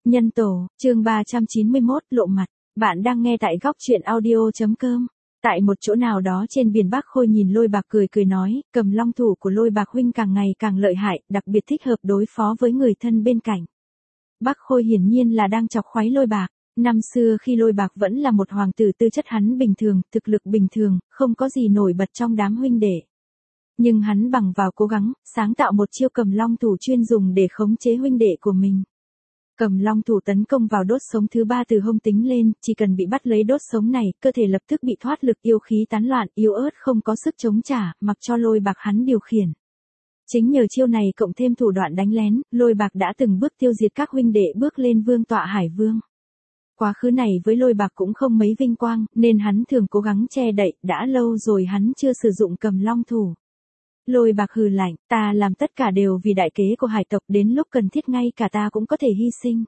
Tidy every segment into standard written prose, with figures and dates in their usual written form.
Nhân tổ, chương 391, lộ mặt. Bạn đang nghe tại góc truyện audio.com. Tại một chỗ nào đó trên biển Bắc Khôi nhìn Lôi Bạc cười cười nói, Cầm Long thủ của Lôi Bạc huynh càng ngày càng lợi hại, đặc biệt thích hợp đối phó với người thân bên cạnh. Bắc Khôi hiển nhiên là đang chọc khoái Lôi Bạc. Năm xưa khi Lôi Bạc vẫn là một hoàng tử, tư chất hắn bình thường, thực lực bình thường, không có gì nổi bật trong đám huynh đệ. Nhưng hắn bằng vào cố gắng, sáng tạo một chiêu Cầm Long thủ chuyên dùng để khống chế huynh đệ của mình. Cầm Long thủ tấn công vào đốt sống thứ 3 từ hông tính lên, chỉ cần bị bắt lấy đốt sống này, cơ thể lập tức bị thoát lực, yêu khí tán loạn, yếu ớt không có sức chống trả, mặc cho Lôi Bạc hắn điều khiển. Chính nhờ chiêu này cộng thêm thủ đoạn đánh lén, Lôi Bạc đã từng bước tiêu diệt các huynh đệ, bước lên vương tọa Hải Vương. Quá khứ này với Lôi Bạc cũng không mấy vinh quang, nên hắn thường cố gắng che đậy, đã lâu rồi hắn chưa sử dụng Cầm Long thủ. Lôi Bạc hừ lạnh, ta làm tất cả đều vì đại kế của hải tộc, đến lúc cần thiết ngay cả ta cũng có thể hy sinh.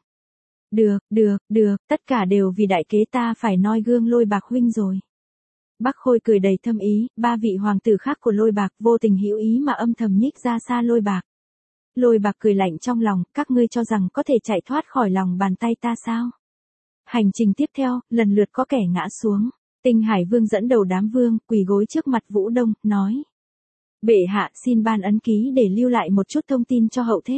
Được, tất cả đều vì đại kế, ta phải noi gương Lôi Bạc huynh rồi. Bắc Khôi cười đầy thâm ý, ba vị hoàng tử khác của Lôi Bạc vô tình hữu ý mà âm thầm nhích ra xa Lôi Bạc. Lôi Bạc cười lạnh trong lòng, các ngươi cho rằng có thể chạy thoát khỏi lòng bàn tay ta sao? Hành trình tiếp theo, lần lượt có kẻ ngã xuống. Tinh Hải Vương dẫn đầu đám vương, quỳ gối trước mặt Vũ Đông, nói. Bệ hạ xin ban ấn ký để lưu lại một chút thông tin cho hậu thế.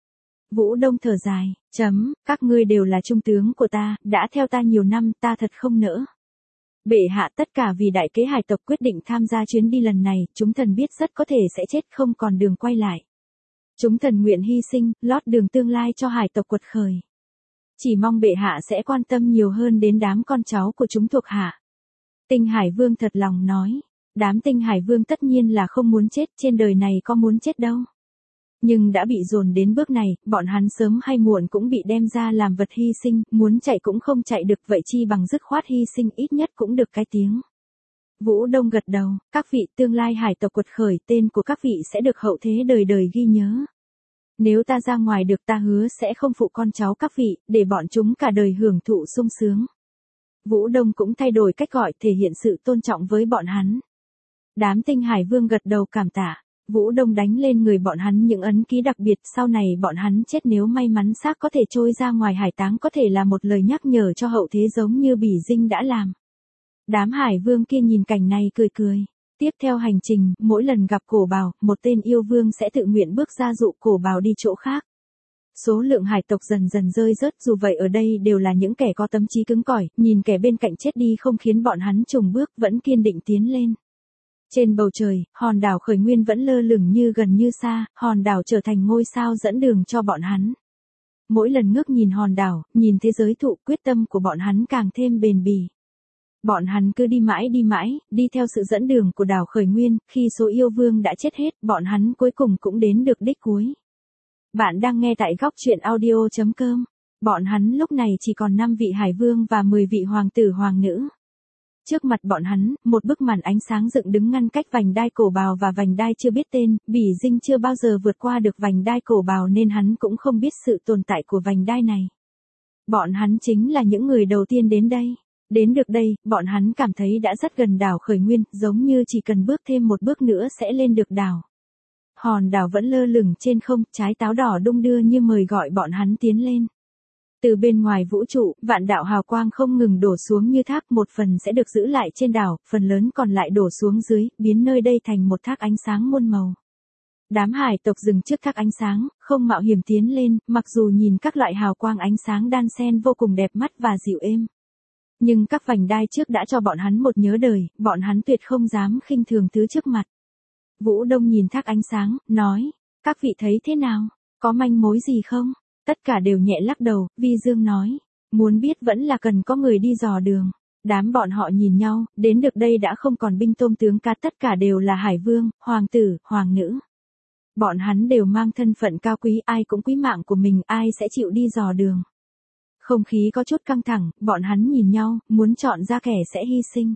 Vũ Đông thở dài, các ngươi đều là trung tướng của ta, đã theo ta nhiều năm, ta thật không nỡ. Bệ hạ, tất cả vì đại kế hải tộc quyết định tham gia chuyến đi lần này, chúng thần biết rất có thể sẽ chết không còn đường quay lại. Chúng thần nguyện hy sinh, lót đường tương lai cho hải tộc quật khởi. Chỉ mong bệ hạ sẽ quan tâm nhiều hơn đến đám con cháu của chúng thuộc hạ. Tinh Hải Vương thật lòng nói. Đám Tinh Hải Vương tất nhiên là không muốn chết, trên đời này có muốn chết đâu. Nhưng đã bị dồn đến bước này, bọn hắn sớm hay muộn cũng bị đem ra làm vật hy sinh, muốn chạy cũng không chạy được, vậy chi bằng dứt khoát hy sinh, ít nhất cũng được cái tiếng. Vũ Đông gật đầu, các vị, tương lai hải tộc quật khởi, tên của các vị sẽ được hậu thế đời đời ghi nhớ. Nếu ta ra ngoài được, ta hứa sẽ không phụ con cháu các vị, để bọn chúng cả đời hưởng thụ sung sướng. Vũ Đông cũng thay đổi cách gọi, thể hiện sự tôn trọng với bọn hắn. Đám Tinh Hải Vương gật đầu cảm tạ. Vũ Đông đánh lên người bọn hắn những ấn ký đặc biệt, sau này bọn hắn chết nếu may mắn xác có thể trôi ra ngoài hải táng, có thể là một lời nhắc nhở cho hậu thế giống như Bỉ Dinh đã làm. Đám Hải Vương kia nhìn cảnh này cười cười. Tiếp theo hành trình, mỗi lần gặp Cổ Bào, một tên yêu vương sẽ tự nguyện bước ra dụ Cổ Bào đi chỗ khác. Số lượng hải tộc dần dần rơi rớt, dù vậy ở đây đều là những kẻ có tâm trí cứng cỏi, nhìn kẻ bên cạnh chết đi không khiến bọn hắn chùng bước, vẫn kiên định tiến lên. Trên bầu trời, hòn đảo Khởi Nguyên vẫn lơ lửng như gần như xa, hòn đảo trở thành ngôi sao dẫn đường cho bọn hắn. Mỗi lần ngước nhìn hòn đảo, nhìn thế giới thụ, quyết tâm của bọn hắn càng thêm bền bỉ. Bọn hắn cứ đi mãi, đi theo sự dẫn đường của đảo Khởi Nguyên, khi số yêu vương đã chết hết, bọn hắn cuối cùng cũng đến được đích cuối. Bạn đang nghe tại góc truyện audio.com. Bọn hắn lúc này chỉ còn 5 vị hải vương và 10 vị hoàng tử hoàng nữ. Trước mặt bọn hắn, một bức màn ánh sáng dựng đứng ngăn cách vành đai Cổ Bào và vành đai chưa biết tên, Bỉ Dinh chưa bao giờ vượt qua được vành đai Cổ Bào nên hắn cũng không biết sự tồn tại của vành đai này. Bọn hắn chính là những người đầu tiên đến đây. Đến được đây, bọn hắn cảm thấy đã rất gần đảo Khởi Nguyên, giống như chỉ cần bước thêm một bước nữa sẽ lên được đảo. Hòn đảo vẫn lơ lửng trên không, trái táo đỏ đung đưa như mời gọi bọn hắn tiến lên. Từ bên ngoài vũ trụ, vạn đạo hào quang không ngừng đổ xuống như thác, một phần sẽ được giữ lại trên đảo, phần lớn còn lại đổ xuống dưới, biến nơi đây thành một thác ánh sáng muôn màu. Đám hải tộc dừng trước thác ánh sáng, không mạo hiểm tiến lên, mặc dù nhìn các loại hào quang ánh sáng đan xen vô cùng đẹp mắt và dịu êm. Nhưng các vành đai trước đã cho bọn hắn một nhớ đời, bọn hắn tuyệt không dám khinh thường thứ trước mặt. Vũ Đông nhìn thác ánh sáng, nói, các vị thấy thế nào, có manh mối gì không? Tất cả đều nhẹ lắc đầu, Vi Dương nói, muốn biết vẫn là cần có người đi dò đường. Đám bọn họ nhìn nhau, đến được đây đã không còn binh tôm tướng cá, tất cả đều là hải vương, hoàng tử, hoàng nữ. Bọn hắn đều mang thân phận cao quý, ai cũng quý mạng của mình, ai sẽ chịu đi dò đường. Không khí có chút căng thẳng, bọn hắn nhìn nhau, muốn chọn ra kẻ sẽ hy sinh.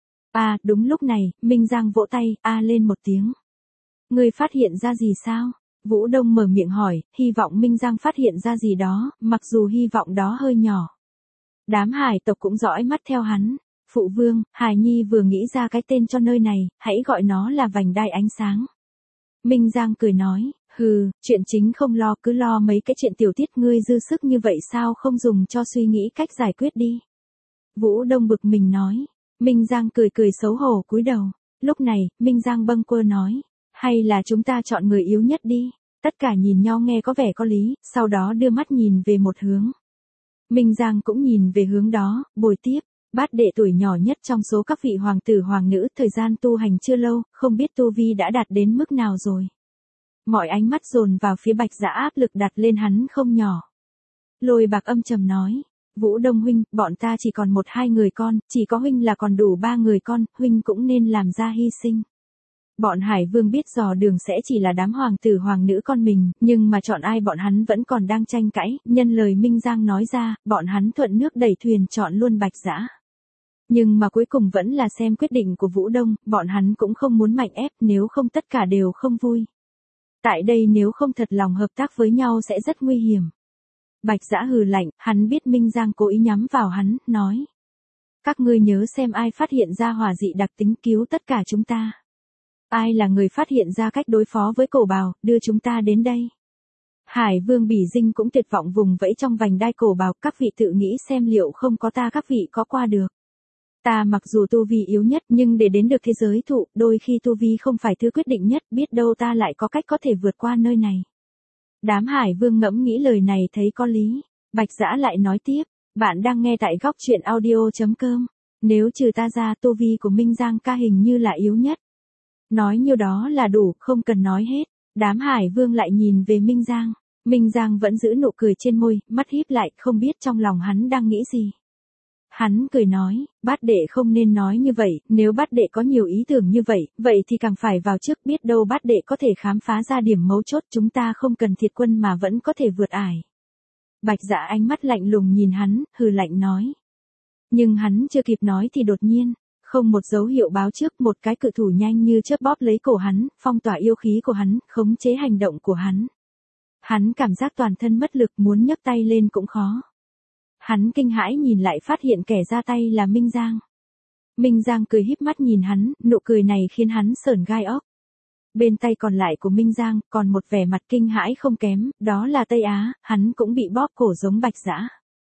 Đúng lúc này, Minh Giang vỗ tay, lên một tiếng. Ngươi phát hiện ra gì sao? Vũ Đông mở miệng hỏi, hy vọng Minh Giang phát hiện ra gì đó, mặc dù hy vọng đó hơi nhỏ. Đám hải tộc cũng dõi mắt theo hắn. Phụ vương, Hải Nhi vừa nghĩ ra cái tên cho nơi này, hãy gọi nó là vành đai ánh sáng. Minh Giang cười nói, Hừ, chuyện chính không lo, cứ lo mấy cái chuyện tiểu tiết, ngươi dư sức như vậy sao không dùng cho suy nghĩ cách giải quyết đi. Vũ Đông bực mình nói. Minh Giang cười cười xấu hổ cúi đầu. Lúc này, Minh Giang bâng quơ nói. Hay là chúng ta chọn người yếu nhất đi. Tất cả nhìn nhau nghe có vẻ có lý, sau đó đưa mắt nhìn về một hướng. Minh Giang cũng nhìn về hướng đó, bồi tiếp. Bát đệ tuổi nhỏ nhất trong số các vị hoàng tử hoàng nữ, thời gian tu hành chưa lâu, không biết tu vi đã đạt đến mức nào rồi. Mọi ánh mắt dồn vào phía Bạch Dã, áp lực đặt lên hắn không nhỏ. Lôi Bạc âm trầm nói. Vũ Đông huynh, bọn ta chỉ còn 1-2 người con, chỉ có huynh là còn đủ 3 người con, huynh cũng nên làm ra hy sinh. Bọn Hải Vương biết dò đường sẽ chỉ là đám hoàng tử hoàng nữ con mình, nhưng mà chọn ai bọn hắn vẫn còn đang tranh cãi, nhân lời Minh Giang nói ra, bọn hắn thuận nước đẩy thuyền chọn luôn Bạch Dã. Nhưng mà cuối cùng vẫn là xem quyết định của Vũ Đông, bọn hắn cũng không muốn mạnh ép, nếu không tất cả đều không vui. Tại đây nếu không thật lòng hợp tác với nhau sẽ rất nguy hiểm. Bạch Dã hừ lạnh, hắn biết Minh Giang cố ý nhắm vào hắn, nói. Các ngươi nhớ xem ai phát hiện ra hỏa dị đặc tính, cứu tất cả chúng ta. Ai là người phát hiện ra cách đối phó với cổ bào, đưa chúng ta đến đây. Hải Vương Bỉ Dinh cũng tuyệt vọng vùng vẫy trong vành đai cổ bào, các vị tự nghĩ xem liệu không có ta các vị có qua được. Ta mặc dù tu vi yếu nhất nhưng để đến được thế giới thụ, đôi khi tu vi không phải thứ quyết định nhất, biết đâu ta lại có cách có thể vượt qua nơi này. Đám Hải Vương ngẫm nghĩ lời này thấy có lý. Bạch Dã lại nói tiếp, bạn đang nghe tại góc truyện audio.com. Nếu trừ ta ra, tu vi của Minh Giang ca hình như là yếu nhất. Nói nhiêu đó là đủ, không cần nói hết. Đám Hải Vương lại nhìn về Minh Giang. Minh Giang vẫn giữ nụ cười trên môi, mắt híp lại, không biết trong lòng hắn đang nghĩ gì. Hắn cười nói, bát đệ không nên nói như vậy, nếu bát đệ có nhiều ý tưởng như vậy, vậy thì càng phải vào trước, biết đâu bát đệ có thể khám phá ra điểm mấu chốt, chúng ta không cần thiệt quân mà vẫn có thể vượt ải. Bạch Dã ánh mắt lạnh lùng nhìn hắn, hừ lạnh nói. Nhưng hắn chưa kịp nói thì đột nhiên, không một dấu hiệu báo trước, một cái cự thủ nhanh như chớp bóp lấy cổ hắn, phong tỏa yêu khí của hắn, khống chế hành động của hắn. Hắn cảm giác toàn thân mất lực, muốn nhấc tay lên cũng khó. Hắn kinh hãi nhìn lại phát hiện kẻ ra tay là Minh Giang. Minh Giang cười híp mắt nhìn hắn, nụ cười này khiến hắn sởn gai óc. Bên tay còn lại của Minh Giang, còn một vẻ mặt kinh hãi không kém, đó là Tây Á, hắn cũng bị bóp cổ giống Bạch Dã.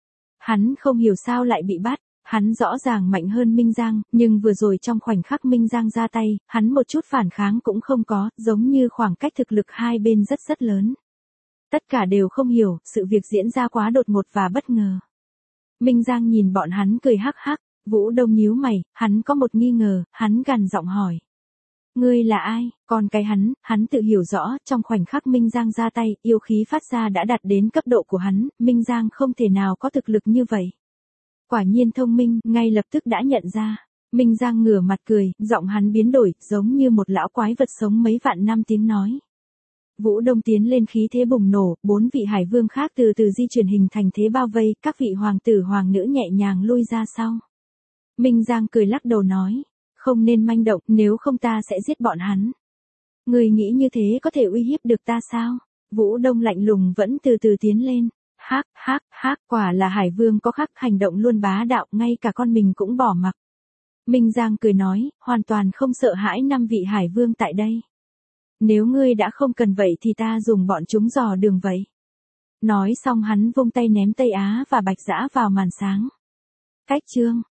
Hắn không hiểu sao lại bị bắt, hắn rõ ràng mạnh hơn Minh Giang, nhưng vừa rồi trong khoảnh khắc Minh Giang ra tay, hắn một chút phản kháng cũng không có, giống như khoảng cách thực lực hai bên rất rất lớn. Tất cả đều không hiểu, sự việc diễn ra quá đột ngột và bất ngờ. Minh Giang nhìn bọn hắn cười hắc hắc, Vũ Đông nhíu mày, hắn có một nghi ngờ, hắn gằn giọng hỏi. Ngươi là ai? Còn cái hắn tự hiểu rõ, trong khoảnh khắc Minh Giang ra tay, yêu khí phát ra đã đạt đến cấp độ của hắn, Minh Giang không thể nào có thực lực như vậy. Quả nhiên thông minh, ngay lập tức đã nhận ra. Minh Giang ngửa mặt cười, giọng hắn biến đổi, giống như một lão quái vật sống mấy vạn năm tiếng nói. Vũ Đông tiến lên khí thế bùng nổ, 4 vị hải vương khác từ từ di chuyển hình thành thế bao vây, các vị hoàng tử hoàng nữ nhẹ nhàng lui ra sau. Minh Giang cười lắc đầu nói, không nên manh động, nếu không ta sẽ giết bọn hắn. Người nghĩ như thế có thể uy hiếp được ta sao? Vũ Đông lạnh lùng vẫn từ từ tiến lên. Hắc, quả là hải vương có khắc, hành động luôn bá đạo, ngay cả con mình cũng bỏ mặc. Minh Giang cười nói, hoàn toàn không sợ hãi 5 vị hải vương tại đây. Nếu ngươi đã không cần vậy thì ta dùng bọn chúng dò đường vậy. Nói xong hắn vung tay ném Tây Á và Bạch Dã vào màn sáng. Cách chương